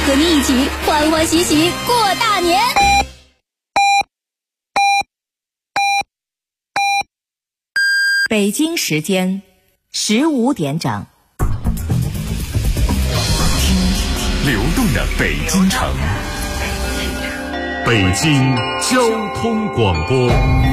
和你一起欢欢喜喜过大年。 北京时间15点整， 流动的北京城，北京交通广播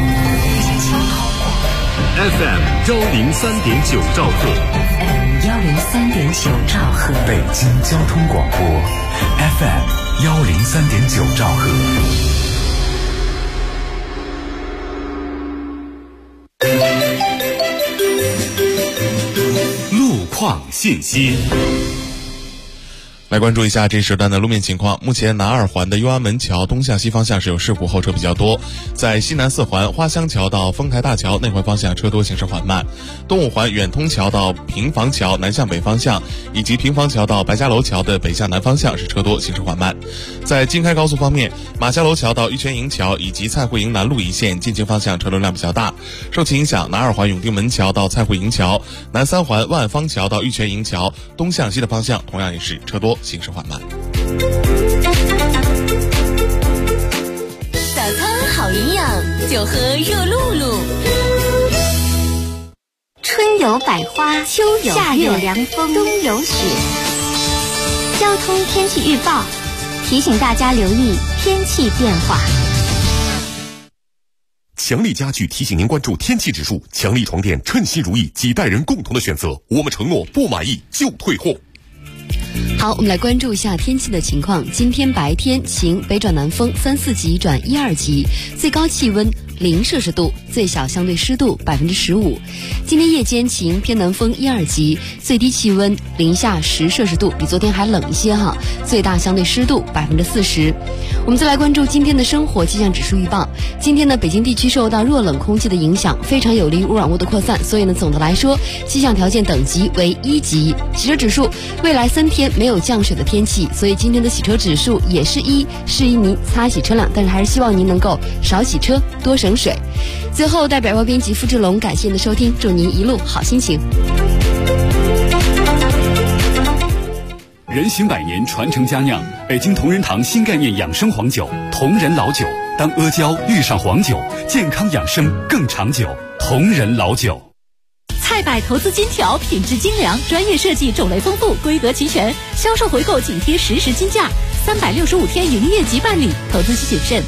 FM 103.9兆赫 103.9兆赫， 北京交通广播 FM 103.9兆赫。路况信息， 来关注一下这时段的路面情况。目前南二环的右安门桥东向西方向是有事故，后车比较多。在西南四环花乡桥到丰台大桥内环方向车多，行驶缓慢。东五环远通桥到平房桥南向北方向，以及平房桥到白家楼桥的北向南方向是车多，行驶缓慢。在京开高速方面，马家楼桥到玉泉营桥以及蔡慧营南路一线进京方向车流量比较大。受其影响，南二环永定门桥到蔡慧营桥，南三环万方桥到玉泉营桥东向西的方向同样也是车多，行驶缓慢。 早餐好营养，就喝热露露。春有百花，秋有月，夏有凉风，冬有雪。交通天气预报提醒大家留意天气变化。 强力家具提醒您关注天气指数，强力床垫称心如意，几代人共同的选择，我们承诺不满意就退货。 好，我们来关注一下天气的情况。今天白天晴，北转南风3、4级转1、2级，最高气温0摄氏度，最小相对湿度15%。今天夜间晴，偏南风1、2级，最低气温零下10摄氏度，比昨天还冷一些哈，最大相对湿度40%。我们再来关注今天的生活气象指数预报。今天呢，北京地区受到弱冷空气的影响，非常有利于污染物的扩散，所以呢，总的来说，气象条件等级为1级。洗车指数，未来3天没有降水的天气，所以今天的洗车指数也是1，适宜您擦洗车辆，但是还是希望您能够少洗车，多省水。最后，代表外编辑付志龙感谢您的收听，祝您一路好心情。 人行百年，传承佳酿，北京同仁堂新概念养生黄酒，同仁老酒。当阿胶遇上黄酒，健康养生更长久。同仁老酒。 菜百投资金条，品质精良，专业设计，种类丰富，规格齐全，销售回购紧贴实时金价，365天营业即办理，投资需谨慎。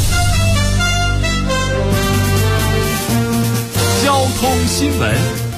交通新闻。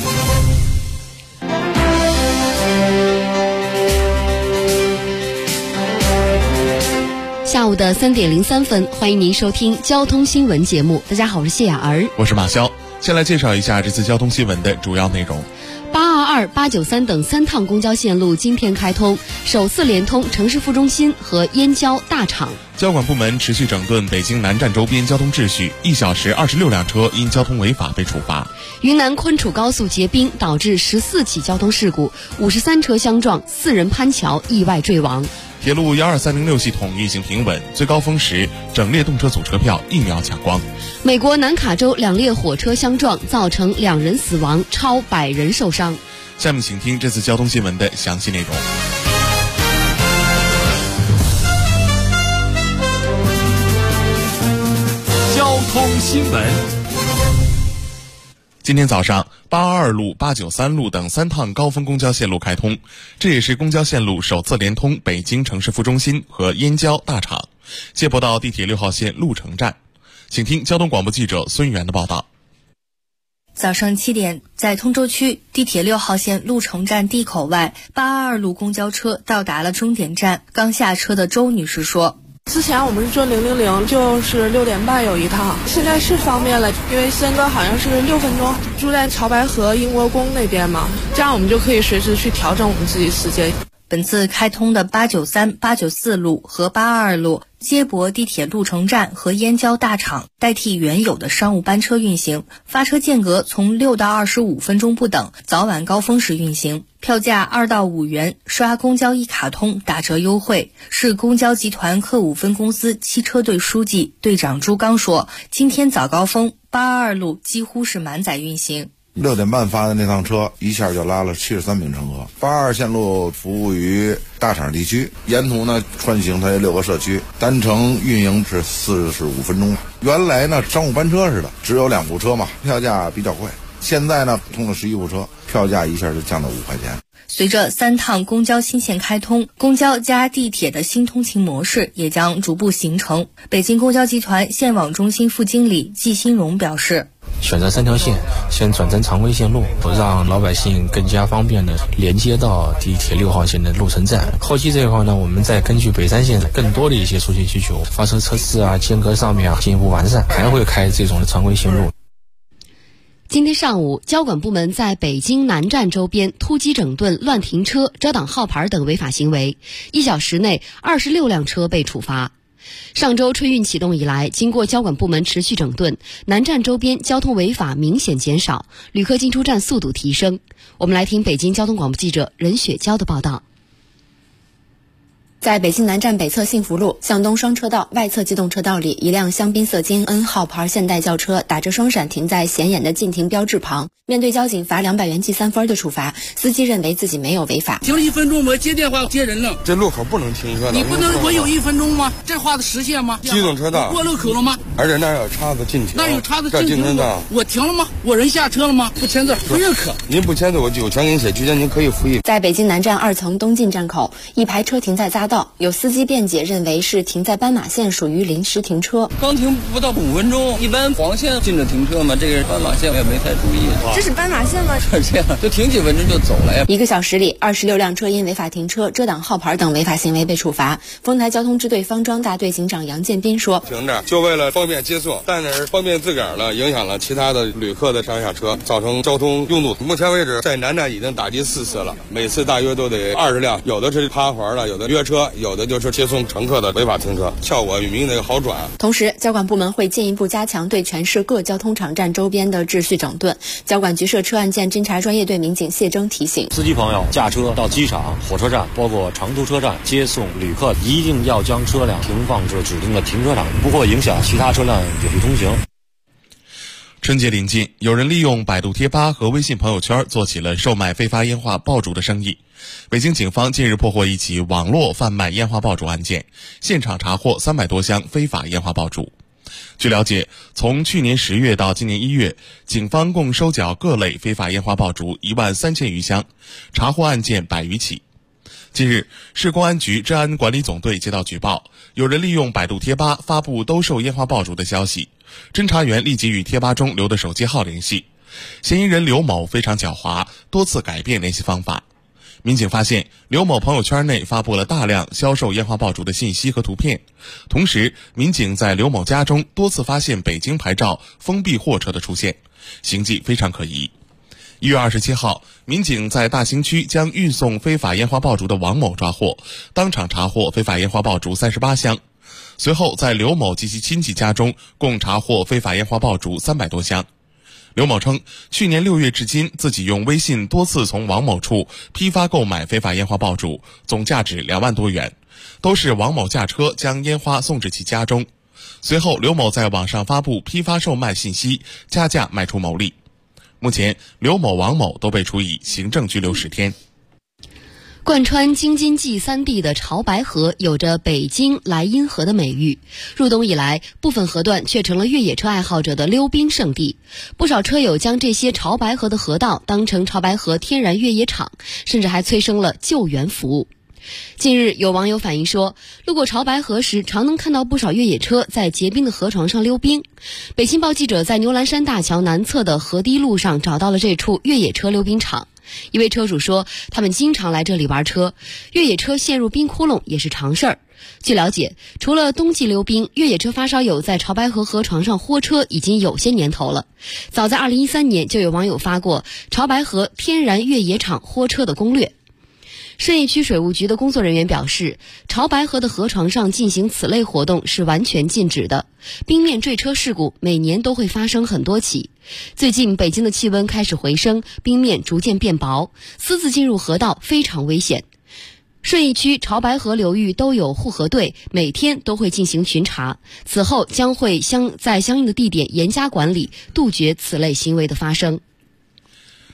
下午的3点03分，欢迎您收听交通新闻节目。大家好，我是谢雅儿， 我是马潇。先来介绍一下这次交通新闻的主要内容。 822、893等3趟公交线路今天开通，首次连通城市副中心和燕郊大厂。 交管部门持续整顿北京南站周边交通秩序，1小时26辆车因交通违法被处罚。 云南昆楚高速结冰导致14起交通事故，53车相撞，4人攀桥意外坠亡。 铁路12306系统运行平稳，最高峰时整列动车组车票1秒抢光。 美国南卡州2列火车相撞，造成2人死亡，超100人受伤。 下面请听这次交通新闻的详细内容。 交通新闻。 今天早上，822路、893路等3趟高峰公交线路开通，这也是公交线路首次连通北京城市副中心和燕郊大厂，接驳到地铁6号线鹿城站。请听交通广播记者孙源的报道。 早上7点，在通州区地铁6号线鹿城站地口外，822路公交车到达了终点站。刚下车的周女士说， 之前我们是坐000，就是6点半有一趟，现在是方便了，因为深圳好像是6分钟，住在潮白河英国宫那边嘛，这样我们就可以随时去调整我们自己时间。 本次开通的893、894路和822路接驳地铁鹿城站和燕郊大厂，代替原有的商务班车运行，发车间隔从6到25分钟不等，早晚高峰时运行。票价2到5元，刷公交一卡通打折优惠。市公交集团客务分公司汽车队书记队长朱刚说，今天早高峰822路几乎是满载运行。 6点半发的那趟车一下就拉了73名乘客。82线路服务于大厂地区，沿途呢穿行它6个社区，单程运营是45分钟。原来呢商务班车似的，只有2部车嘛，票价比较贵。现在呢通了11部车，票价一下就降到5块钱。 随着3趟公交新线开通，公交加地铁的新通勤模式也将逐步形成。北京公交集团线网中心副经理季新荣表示， 选择3条线，先转成常规线路，让老百姓更加方便的连接到地铁6号线的鹿城站。后期这一块呢，我们再根据北3线更多的一些出行需求，发车车次啊、间隔上面啊进一步完善，还会开这种常规线路。 今天上午，交管部门在北京南站周边突击整顿乱停车、遮挡号牌等违法行为，1小时内26辆车被处罚。上周春运启动以来，经过交管部门持续整顿，南站周边交通违法明显减少，旅客进出站速度提升。我们来听北京交通广播记者任雪娇的报道。 在北京南站北侧幸福路向东双车道外侧机动车道里，一辆香槟色京 N 号牌现代轿车打着双闪停在显眼的禁停标志旁，面对交警罚200元记3分的处罚，司机认为自己没有违法。 停了1分钟，我接电话接人了。 这路口不能停车的， 你不能我有1分钟吗？这画的实线吗？ 机动车道过路口了吗？ 而且那儿有叉子禁停， 那有叉子禁停的， 我停了吗？我人下车了吗？不签字不认可。 您不签字，我有权给你写居间，您可以复议。 在北京南站2层东进站口，一排车停在匝道，有司机辩解认为是停在斑马线，属于临时停车。 刚停不到5分钟，一般黄线禁止停车嘛，这个斑马线我也没太注意。 这是斑马线吗？ 这样就停几分钟就走了呀。 1个小时里，26辆车因违法停车、遮挡号牌等违法行为被处罚。丰台交通支队方庄大队警长杨建斌说：“ 停着就为了方便接送，但是方便自个儿了，影响了其他的旅客的上下车，造成交通拥堵。目前为止，在南站已经打击4次了，每次大约都得20辆，有的是趴环了，有的约车，有的就是接送乘客的违法停车，效果明显好转。” 同时，交管部门会进一步加强对全市各交通场站周边的秩序整顿。交管局涉车案件侦查专业队民警谢征提醒： 司机朋友驾车到机场、火车站，包括长途车站接送旅客，一定要将车辆停放至指定的停车场，不会影响其他车辆有序通行。 春节临近，有人利用百度贴吧和微信朋友圈做起了售卖非法烟花爆竹的生意。北京警方近日破获一起网络贩卖烟花爆竹案件，现场查获300多箱非法烟花爆竹。据了解，从去年10月到今年1月，警方共收缴各类非法烟花爆竹13000余箱，查获案件100余起。近日，市公安局治安管理总队接到举报，有人利用百度贴吧发布兜售烟花爆竹的消息。侦查员立即与贴吧中留的手机号联系，嫌疑人刘某非常狡猾，多次改变联系方法。民警发现刘某朋友圈内发布了大量销售烟花爆竹的信息和图片，同时民警在刘某家中多次发现北京牌照封闭货车的出现，行迹非常可疑。1月27号，民警在大兴区将运送非法烟花爆竹的王某抓获，当场查获非法烟花爆竹38箱。随后在刘某及其亲戚家中共查获非法烟花爆竹300多箱。刘某称，去年6月至今，自己用微信多次从王某处批发购买非法烟花爆竹，总价值2万多元，都是王某驾车将烟花送至其家中。随后，刘某在网上发布批发售卖信息，加价卖出牟利。目前，刘某、王某都被处以行政拘留10天。 贯穿京津冀3地的潮白河有着北京莱茵河的美誉，入冬以来，部分河段却成了越野车爱好者的溜冰圣地。不少车友将这些潮白河的河道当成潮白河天然越野场，甚至还催生了救援服务。近日，有网友反映说，路过潮白河时，常能看到不少越野车在结冰的河床上溜冰。北青报记者在牛栏山大桥南侧的河堤路上找到了这处越野车溜冰场。一位车主说，他们经常来这里玩车，越野车陷入冰窟窿也是常事儿。据了解，除了冬季溜冰，越野车发烧友在潮白河河床上豁车已经有些年头了。早在2013年，就有网友发过潮白河天然越野场豁车的攻略。顺义区水务局的工作人员表示，潮白河的河床上进行此类活动是完全禁止的，冰面坠车事故每年都会发生很多起。最近北京的气温开始回升，冰面逐渐变薄，私自进入河道非常危险。顺义区潮白河流域都有护河队，每天都会进行巡查，此后将会在相应的地点严加管理，杜绝此类行为的发生。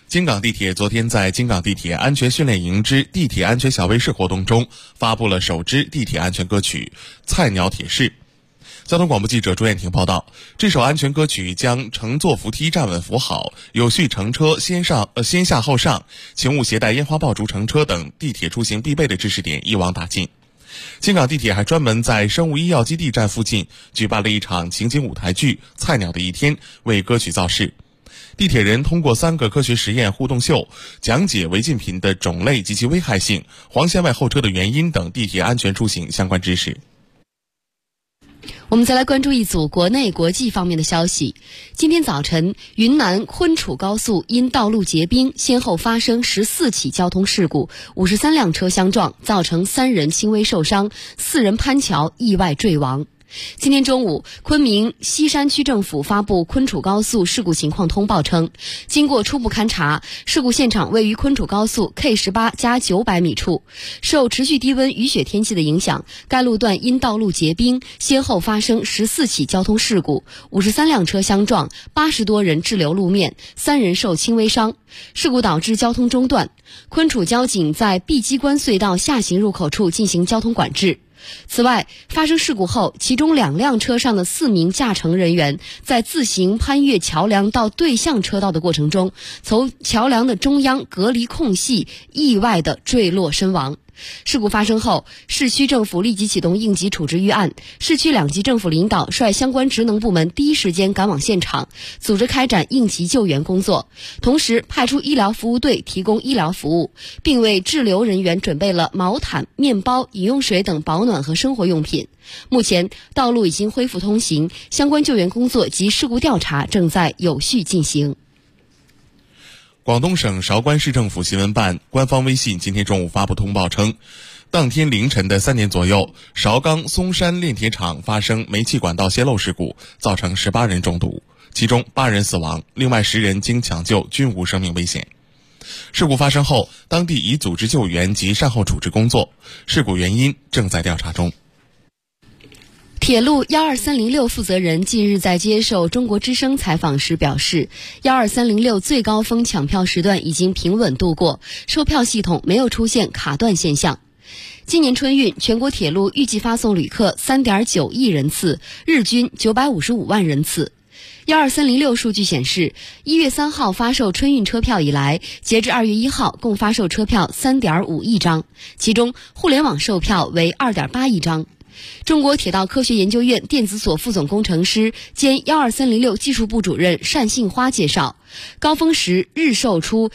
京港地铁昨天在京港地铁安全训练营之地铁安全小卫士活动中，发布了首支地铁安全歌曲《菜鸟铁士》。交通广播记者朱艳婷报道，这首安全歌曲将乘坐扶梯站稳扶好、有序乘车先下后上、请勿携带烟花爆竹乘车等地铁出行必备的知识点一网打尽。京港地铁还专门在生物医药基地站附近举办了一场情景舞台剧《菜鸟的一天》，为歌曲造势。地铁人通过3个科学实验互动秀，讲解违禁品的种类及其危害性、黄线外候车的原因等地铁安全出行相关知识。 我们再来关注一组国内国际方面的消息。今天早晨，云南昆楚高速因道路结冰，先后发生14起交通事故，53辆车相撞，造成3人轻微受伤，4人攀桥意外坠亡。今天中午，昆明西山区政府发布昆楚高速事故情况通报称，经过初步勘查，事故现场位于昆楚高速 K18+900米处。受持续低温雨雪天气的影响，该路段因道路结冰，先后发生14起交通事故，53辆车相撞，80多人滞留路面，3人受轻微伤。事故导致交通中断，昆楚交警在碧鸡关隧道下行入口处进行交通管制。此外，发生事故后，其中2辆车上的4名驾乘人员在自行攀越桥梁到对向车道的过程中，从桥梁的中央隔离空隙意外地坠落身亡。事故发生后，市区政府立即启动应急处置预案，市区2级政府领导率相关职能部门第一时间赶往现场，组织开展应急救援工作，同时派出医疗服务队提供医疗服务，并为滞留人员准备了毛毯、面包、饮用水等保暖和生活用品。目前，道路已经恢复通行，相关救援工作及事故调查正在有序进行。 广东省韶关市政府新闻办官方微信今天中午发布通报称，当天凌晨的3点左右，韶冈松山炼铁厂发生煤气管道泄漏事故，造成18人中毒，其中8人死亡，另外10人经抢救均无生命危险。事故发生后，当地已组织救援及善后处置工作，事故原因正在调查中。 铁路12306负责人近日在接受中国之声采访时表示，12306最高峰抢票时段已经平稳度过，售票系统没有出现卡断现象。今年春运，全国铁路预计发送旅客3.9亿人次，日均955万人次。12306数据显示，1月3号发售春运车票以来，截至2月1号共发售车票3.5亿张，其中互联网售票为2.8亿张。中国铁道科学研究院电子所副总工程师兼12306技术部主任单杏花介绍，高峰时日售出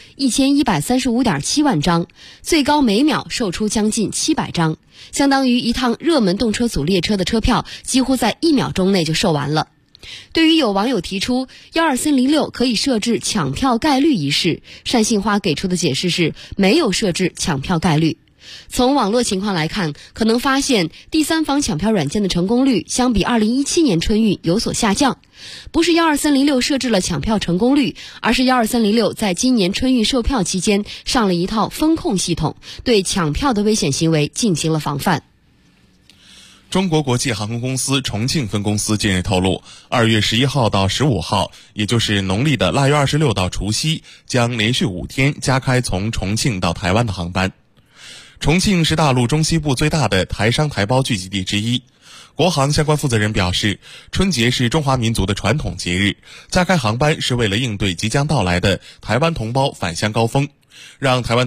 1135.7万张，最高每秒售出将近700张，相当于一趟热门动车组列车的车票几乎在1秒钟内就售完了。对于有网友提出12306可以设置抢票概率一事，单杏花给出的解释是没有设置抢票概率。从网络情况来看，可能发现第三方抢票软件的成功率相比2017年春运有所下降。不是12306设置了抢票成功率，而是12306在今年春运售票期间上了一套风控系统，对抢票的危险行为进行了防范。 中国国际航空公司重庆分公司近日透露，2月11号到15号，也就是农历的腊月26到除夕，将连续5天加开从重庆到台湾的航班。重庆是大陆中西部最大的台商台胞聚集地之一。国航相关负责人表示，春节是中华民族的传统节日，加开航班是为了应对即将到来的台湾同胞返乡高峰，让台湾